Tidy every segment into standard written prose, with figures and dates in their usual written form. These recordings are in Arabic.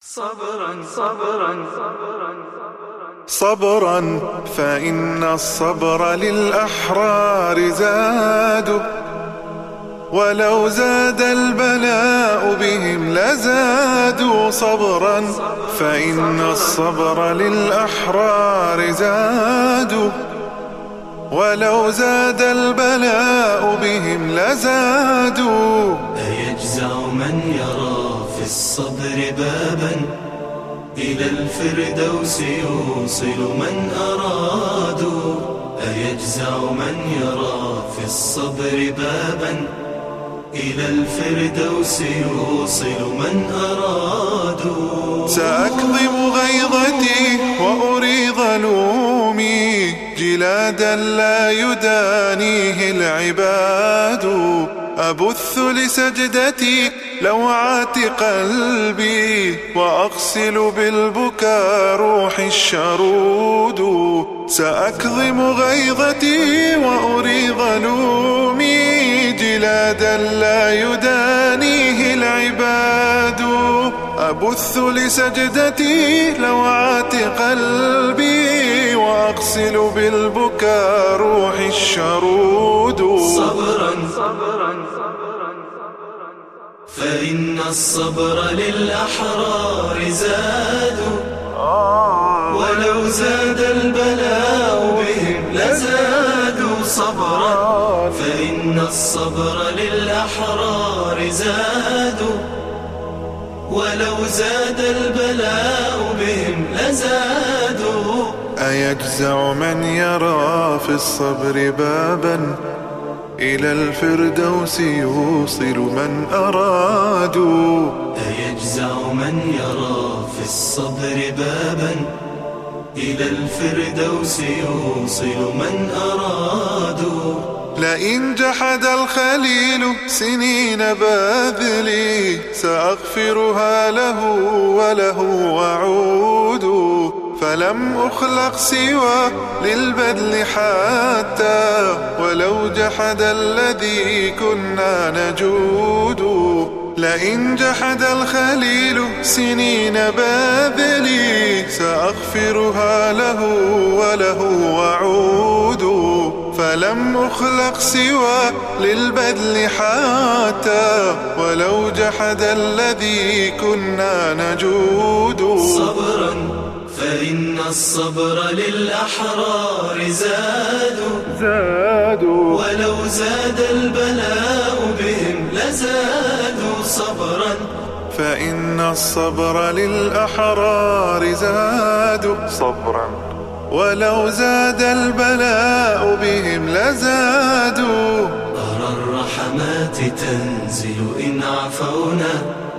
صبرا صبرا صبرا فإن الصبر للأحرار زاد، ولو زاد البلاء بهم لزادوا. صبرا فإن الصبر للأحرار زاد، ولو زاد البلاء بهم لزادوا. أيجزع من يرى في الصبر بابا إلى الفردوس يوصل من أرادوا. أيجزع من يرى في الصبر بابا إلى الفردوس يوصل من أرادوا. سأكظم غيظتي وأريض لومي جلادا لا يدانيه العباد. أبث لسجدتي لوعات قلبي وأغسل بالبكاء روحي الشرود. سأكظم غيظتي وأريض لومي جلادا لا يدانيه العباد. أبث لسجدتي لوعات قلبي وأغسل بالبكاء روحي الشرود. صبرا فإن الصبر للأحرار زاد، ولو زاد البلاء بهم لزادوا. صبرا فإن الصبر للأحرار زاد، ولو زاد البلاء بهم لزادوا. أيجزع من يرى في الصبر بابا إلى الفردوس يوصل من أرادوا. أيجزع من يرى في الصبر بابا إلى الفردوس يوصل من أرادوا. لئن جحد الخليل سنين باذلي سأغفرها له وله وعود. فلم أخلق سوى للبذل حتى ولو جحد الذي كنا نجود. لئن جحد الخليل سنين باذلي سأغفرها له وله وعود. فلم أخلق سوى للبذل حتى ولو جحد الذي كنا نجود. صبرا فإن الصبر للأحرار زادوا، ولو زاد البلاء بهم لزادوا. صبرا فإن الصبر للأحرار زاد، صبرا ولو زاد البلاء بهم لزادوا. أرى الرحمات تنزل إن عفونا،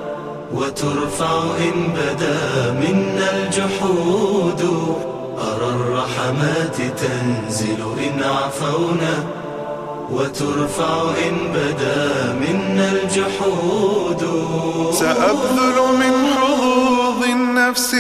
وترفع إن بدا منا الجحود. أرى الرحمات تنزل إن عفونا، وترفع إن بدا منا الجحود. سأبذل من حظوظ النفس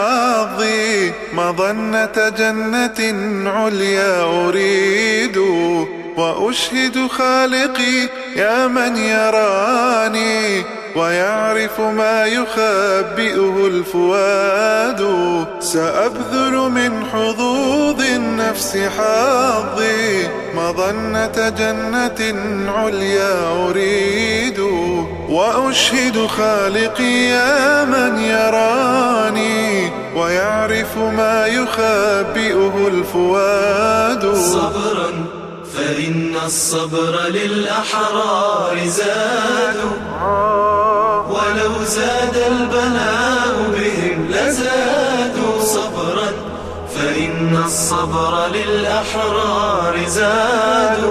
حظي مظنة جنة عليا أريد. وأشهد خالقي يا من يراني ويعرف ما يخبئه الفؤاد. سأبذل من حظوظ النفس حظي مظنة جنة عليا أريد. وأشهد خالقي يا من يراني ويعرف ما يخبئه الفؤاد. صبرا فإن الصبر للأحرار زادوا، ولو زاد البلاء بهم لزادوا. صبرا فإن الصبر للأحرار زادوا،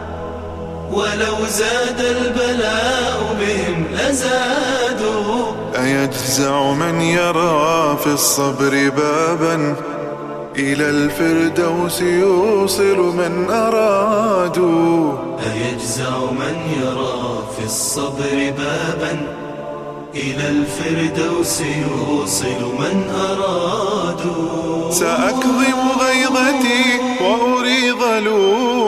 ولو زاد البلاء بهم لزادوا. أيجزع من يرى في الصبر بابا إلى الفردوس يوصل من أرادوا. أيجزع من يرى في الصبر بابا إلى الفردوس يوصل من أرادوا. سأكظم غيظتي وأريض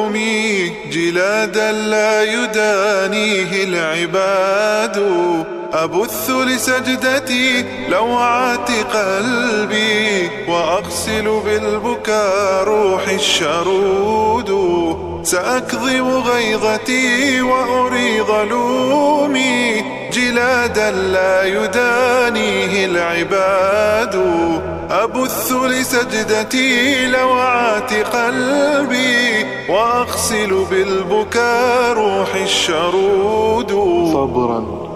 لومي جلادا لا يدانيه العباد. أبث لسجدتي لوعات قلبي، وأغسل بالبكاء روحي الشرود. سأكظم غيظتي وأريض لومي، جلادا لا يدانيه العباد. أبث لسجدتي لوعات قلبي، وأغسل بالبكاء روحي الشرود. صبرا